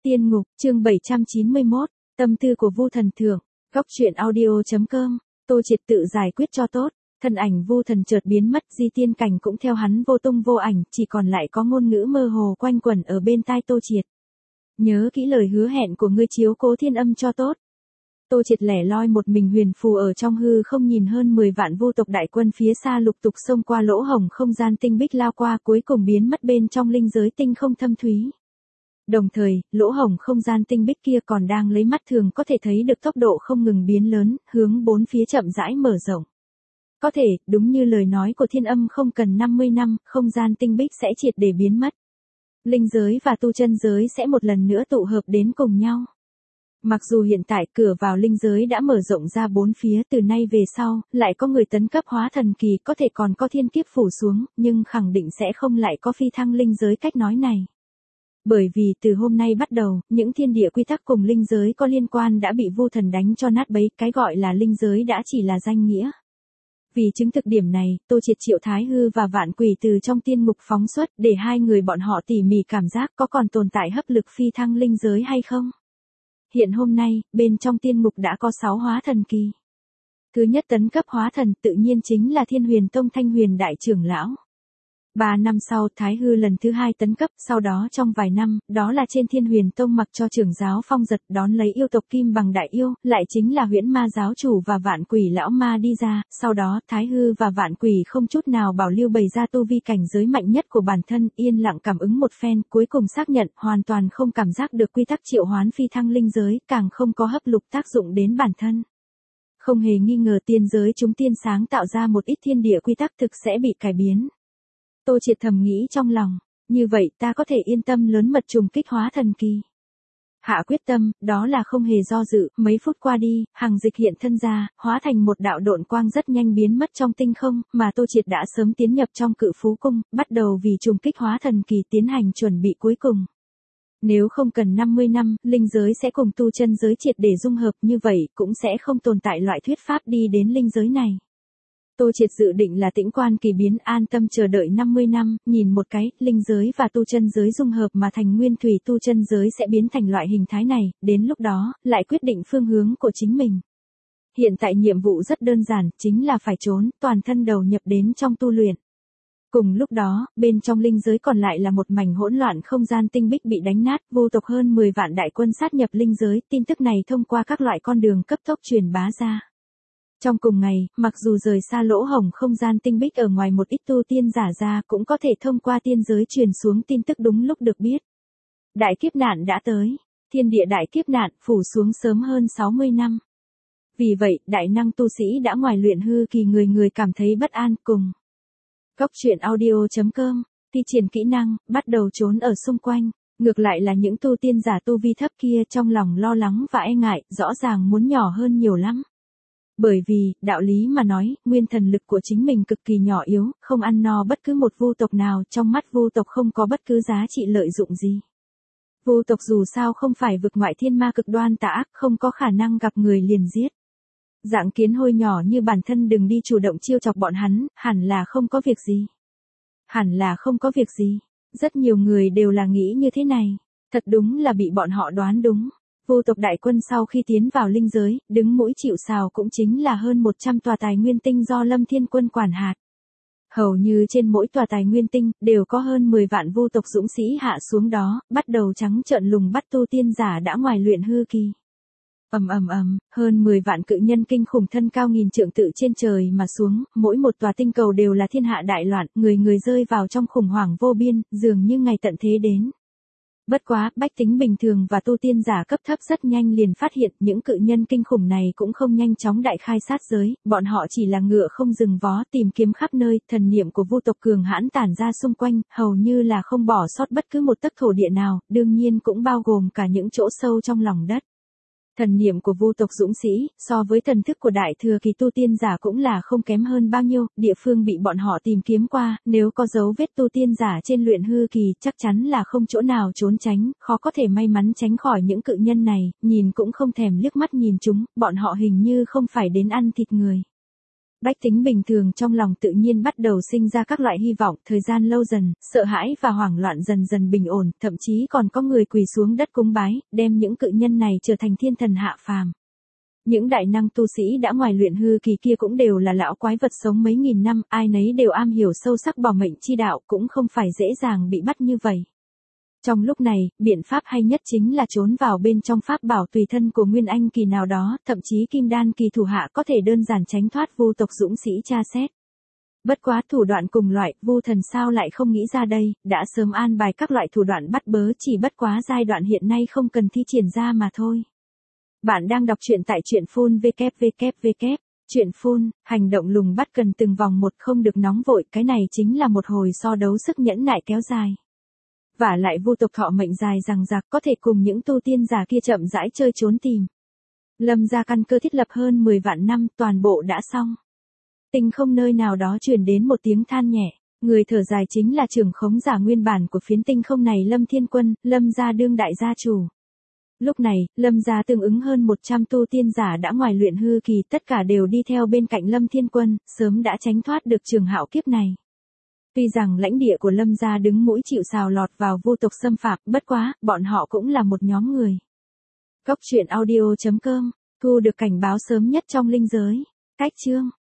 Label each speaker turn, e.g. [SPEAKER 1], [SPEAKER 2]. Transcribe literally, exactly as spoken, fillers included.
[SPEAKER 1] Tiên ngục, chương bảy trăm chín mươi mốt, tâm tư của Vu Thần Thượng, góc truyện audio chấm com, Tô Triệt tự giải quyết cho tốt, thân ảnh Vu Thần chợt biến mất, Di Tiên Cảnh cũng theo hắn vô tung vô ảnh, chỉ còn lại có ngôn ngữ mơ hồ quanh quẩn ở bên tai Tô Triệt. Nhớ kỹ lời hứa hẹn của ngươi, chiếu cố Thiên Âm cho tốt. Tô Triệt lẻ loi một mình huyền phù ở trong hư không, nhìn hơn mười vạn vu tộc đại quân phía xa lục tục xông qua lỗ hổng không gian tinh bích lao qua, cuối cùng biến mất bên trong linh giới tinh không thâm thúy. Đồng thời, lỗ hổng không gian tinh bích kia còn đang lấy mắt thường có thể thấy được tốc độ không ngừng biến lớn, hướng bốn phía chậm rãi mở rộng. Có thể, đúng như lời nói của Thiên Âm, không cần năm mươi năm, không gian tinh bích sẽ triệt để biến mất. Linh giới và tu chân giới sẽ một lần nữa tụ hợp đến cùng nhau. Mặc dù hiện tại cửa vào linh giới đã mở rộng ra bốn phía, từ nay về sau, lại có người tấn cấp hóa thần kỳ, có thể còn có thiên kiếp phủ xuống, nhưng khẳng định sẽ không lại có phi thăng linh giới cách nói này. Bởi vì từ hôm nay bắt đầu, những thiên địa quy tắc cùng linh giới có liên quan đã bị Vu Thần đánh cho nát bấy, cái gọi là linh giới đã chỉ là danh nghĩa. Vì chứng thực điểm này, Tô Triệt triệu Thái Hư và Vạn Quỷ từ trong tiên ngục phóng xuất, để hai người bọn họ tỉ mỉ cảm giác có còn tồn tại hấp lực phi thăng linh giới hay không. Hiện hôm nay, bên trong tiên ngục đã có sáu hóa thần kỳ. Thứ nhất tấn cấp hóa thần tự nhiên chính là Thiên Huyền Tông Thanh Huyền đại trưởng lão. Ba năm sau, Thái Hư lần thứ hai tấn cấp, sau đó trong vài năm, đó là trên Thiên Huyền Tông mặc cho trưởng giáo Phong Giật đón lấy yêu tộc Kim Bằng đại yêu, lại chính là Huyễn Ma giáo chủ và Vạn Quỷ lão ma đi ra, sau đó Thái Hư và Vạn Quỷ không chút nào bảo lưu bày ra tu vi cảnh giới mạnh nhất của bản thân, yên lặng cảm ứng một phen, cuối cùng xác nhận hoàn toàn không cảm giác được quy tắc triệu hoán phi thăng linh giới, càng không có hấp lục tác dụng đến bản thân. Không hề nghi ngờ tiên giới chúng tiên sáng tạo ra một ít thiên địa quy tắc thực sẽ bị cải biến. Tô Triệt thầm nghĩ trong lòng, như vậy ta có thể yên tâm lớn mật trùng kích hóa thần kỳ. Hạ quyết tâm, đó là không hề do dự, mấy phút qua đi, Hằng Dịch hiện thân ra, hóa thành một đạo độn quang rất nhanh biến mất trong tinh không, mà Tô Triệt đã sớm tiến nhập trong Cự Phú Cung, bắt đầu vì trùng kích hóa thần kỳ tiến hành chuẩn bị cuối cùng. Nếu không cần năm mươi năm, linh giới sẽ cùng tu chân giới triệt để dung hợp, như vậy cũng sẽ không tồn tại loại thuyết pháp đi đến linh giới này. Tô Triệt dự định là tĩnh quan kỳ biến, an tâm chờ đợi năm mươi năm, nhìn một cái, linh giới và tu chân giới dung hợp mà thành nguyên thủy tu chân giới sẽ biến thành loại hình thái này, đến lúc đó, lại quyết định phương hướng của chính mình. Hiện tại nhiệm vụ rất đơn giản, chính là phải trốn, toàn thân đầu nhập đến trong tu luyện. Cùng lúc đó, bên trong linh giới còn lại là một mảnh hỗn loạn, không gian tinh bích bị đánh nát, vô tộc hơn mười vạn đại quân sát nhập linh giới, tin tức này thông qua các loại con đường cấp tốc truyền bá ra. Trong cùng ngày, mặc dù rời xa lỗ hổng không gian tinh bích ở ngoài một ít tu tiên giả ra, cũng có thể thông qua tiên giới truyền xuống tin tức đúng lúc được biết. Đại kiếp nạn đã tới, thiên địa đại kiếp nạn phủ xuống sớm hơn sáu mươi năm. Vì vậy, đại năng tu sĩ đã ngoài luyện hư kỳ, người người cảm thấy bất an cùng. Góc truyện audio chấm com, thi triển kỹ năng, bắt đầu trốn ở xung quanh. Ngược lại là những tu tiên giả tu vi thấp kia trong lòng lo lắng và e ngại, rõ ràng muốn nhỏ hơn nhiều lắm. Bởi vì, đạo lý mà nói, nguyên thần lực của chính mình cực kỳ nhỏ yếu, không ăn no bất cứ một vu tộc nào, trong mắt vu tộc không có bất cứ giá trị lợi dụng gì. Vu tộc dù sao không phải vực ngoại thiên ma cực đoan tà ác, không có khả năng gặp người liền giết. Dạng kiến hôi nhỏ như bản thân đừng đi chủ động chiêu chọc bọn hắn, hẳn là không có việc gì. Hẳn là không có việc gì. Rất nhiều người đều là nghĩ như thế này. Thật đúng là bị bọn họ đoán đúng. Vu tộc đại quân sau khi tiến vào linh giới, đứng mũi chịu sào cũng chính là hơn một trăm tòa tài nguyên tinh do Lâm Thiên Quân quản hạt. Hầu như trên mỗi tòa tài nguyên tinh, đều có hơn mười vạn vu tộc dũng sĩ hạ xuống đó, bắt đầu trắng trợn lùng bắt tu tiên giả đã ngoài luyện hư kỳ. Ầm ầm ầm, hơn mười vạn cự nhân kinh khủng thân cao nghìn trượng tự trên trời mà xuống, mỗi một tòa tinh cầu đều là thiên hạ đại loạn, người người rơi vào trong khủng hoảng vô biên, dường như ngày tận thế đến. Bất quá, bách tính bình thường và tu tiên giả cấp thấp rất nhanh liền phát hiện những cự nhân kinh khủng này cũng không nhanh chóng đại khai sát giới, bọn họ chỉ là ngựa không dừng vó tìm kiếm khắp nơi, thần niệm của vu tộc cường hãn tản ra xung quanh, hầu như là không bỏ sót bất cứ một tấc thổ địa nào, đương nhiên cũng bao gồm cả những chỗ sâu trong lòng đất. Thần niệm của vu tộc dũng sĩ, so với thần thức của đại thừa kỳ tu tiên giả cũng là không kém hơn bao nhiêu, địa phương bị bọn họ tìm kiếm qua, nếu có dấu vết tu tiên giả trên luyện hư kỳ chắc chắn là không chỗ nào trốn tránh, khó có thể may mắn tránh khỏi những cự nhân này, nhìn cũng không thèm liếc mắt nhìn chúng, bọn họ hình như không phải đến ăn thịt người. Bách tính bình thường trong lòng tự nhiên bắt đầu sinh ra các loại hy vọng, thời gian lâu dần, sợ hãi và hoảng loạn dần dần bình ổn, thậm chí còn có người quỳ xuống đất cúng bái, đem những cự nhân này trở thành thiên thần hạ phàm. Những đại năng tu sĩ đã ngoài luyện hư kỳ kia cũng đều là lão quái vật sống mấy nghìn năm, ai nấy đều am hiểu sâu sắc bảo mệnh chi đạo, cũng không phải dễ dàng bị bắt như vậy. Trong lúc này, biện pháp hay nhất chính là trốn vào bên trong pháp bảo tùy thân của Nguyên Anh kỳ nào đó, thậm chí Kim Đan kỳ thủ hạ có thể đơn giản tránh thoát Vu tộc dũng sĩ tra xét. Bất quá thủ đoạn cùng loại, Vu thần sao lại không nghĩ ra đây, đã sớm an bài các loại thủ đoạn bắt bớ, chỉ bất quá giai đoạn hiện nay không cần thi triển ra mà thôi. Bạn đang đọc truyện tại truyện phun vê kép vê kép vê kép. Truyện phun, hành động lùng bắt cần từng vòng một, không được nóng vội, cái này chính là một hồi so đấu sức nhẫn nại kéo dài. Vả lại Vu tộc thọ mệnh dài rằng rạc, có thể cùng những tu tiên giả kia chậm rãi chơi trốn tìm. Lâm gia căn cơ thiết lập hơn mười vạn năm, toàn bộ đã xong. Tinh không nơi nào đó truyền đến một tiếng than nhẹ, người thở dài chính là trưởng khống giả nguyên bản của phiến tinh không này Lâm Thiên Quân, Lâm gia đương đại gia chủ. Lúc này, Lâm gia tương ứng hơn một trăm tu tiên giả đã ngoài luyện hư kỳ, tất cả đều đi theo bên cạnh Lâm Thiên Quân, sớm đã tránh thoát được trường hạo kiếp này. Tuy rằng lãnh địa của Lâm gia đứng mũi chịu sào lọt vào Vu tộc xâm phạm, bất quá, bọn họ cũng là một nhóm người. Góc truyện audio chấm com, thu được cảnh báo sớm nhất trong linh giới. Cách chương